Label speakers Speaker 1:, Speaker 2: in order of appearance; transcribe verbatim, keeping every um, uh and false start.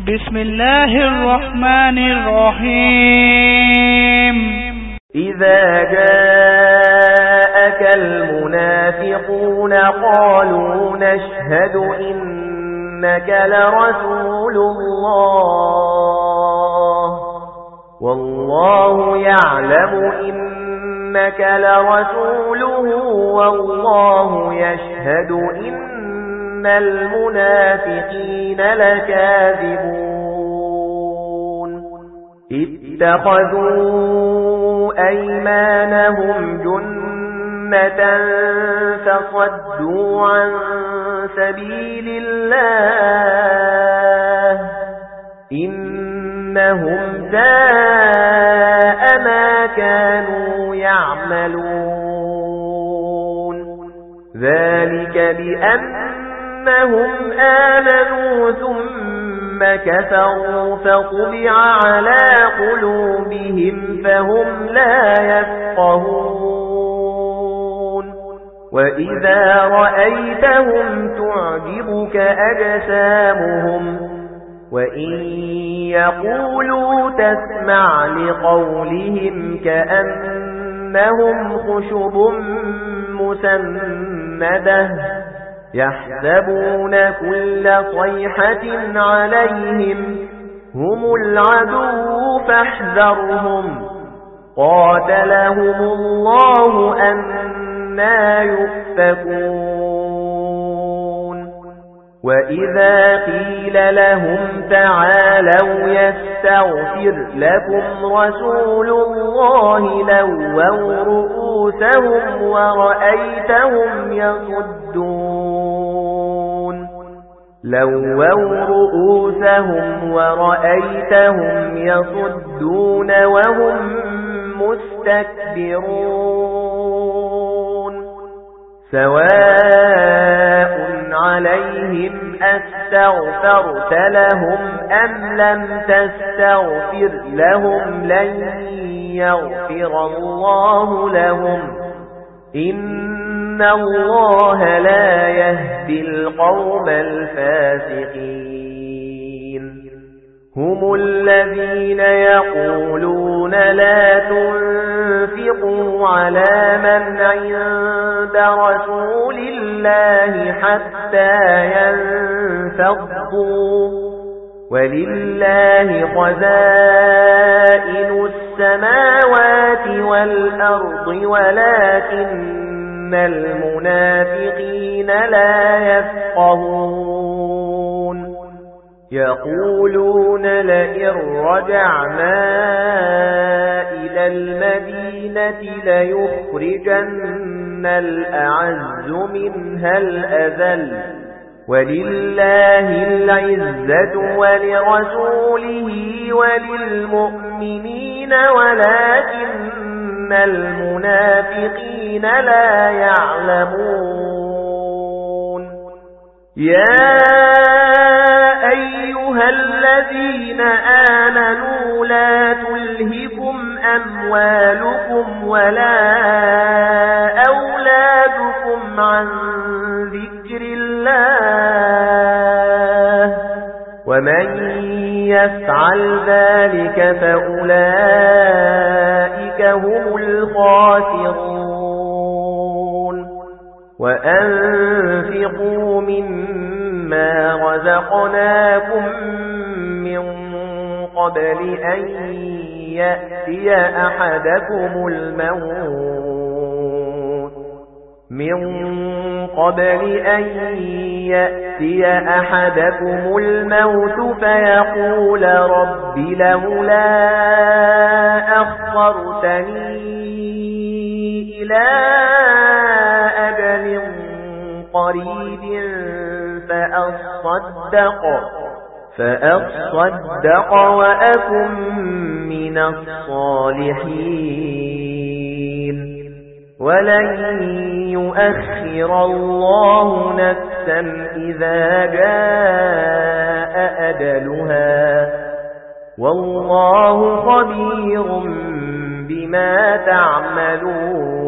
Speaker 1: بسم الله الرحمن الرحيم
Speaker 2: إذا جاءك المنافقون قالوا نشهد إنك لرسول الله والله يعلم إنك لرسوله والله يشهد إن المنافقين لكاذبون اتخذوا أيمانهم جنة فصدوا عن سبيل الله إنهم ساء ما كانوا يعملون ذلك بأنهم آمنوا ثم كفروا فطبع على قلوبهم فهم لا يفقهون وإذا رأيتهم تعجبك أجسامهم وإن يقولوا تسمع لقولهم كأنهم خشب مسندة يحسبون كل صيحة عليهم هم العدو فاحذرهم قاتلهم الله أنى يؤفكون وإذا قيل لهم تعالوا يستغفر لكم رسول الله لووا رؤوسهم ورأيتهم يصدون لووا رؤوسهم ورأيتهم يصدون وهم مستكبرون سواء عليهم أستغفرت لهم أم لم تستغفر لهم لن يغفر الله لهم إن الله لا يهدي القوم الفاسقين هم الذين يقولون لا تنفقوا على من عند رسول الله حتى ينفضوا ولله خزائن السماوات والأرض ولكن المنافقين لا يفقهون يقولون لئن رجعنا إلى المدينة ليخرجن الأعز منها الأذل ولله العزة ولرسوله وللمؤمنين ولكن المنافقين لا يعلمون يا أيها الذين آمنوا لا تلهكم أموالكم ولا أولادكم عن ذكر الله ومن يفعل ذلك فأولئك هم الخاسرون وأنفقوا مما رزقناكم من قبل أن يأتي أحدكم الموت من قبل أن يأتي أحدكم الموت فيقول رب لولا أخرتني إلى أجل قريب فأصدق فأصدق وأكن من الصالحين ولن يؤخر الله نفسا إذا جاء أجلها والله خبير بما تعملون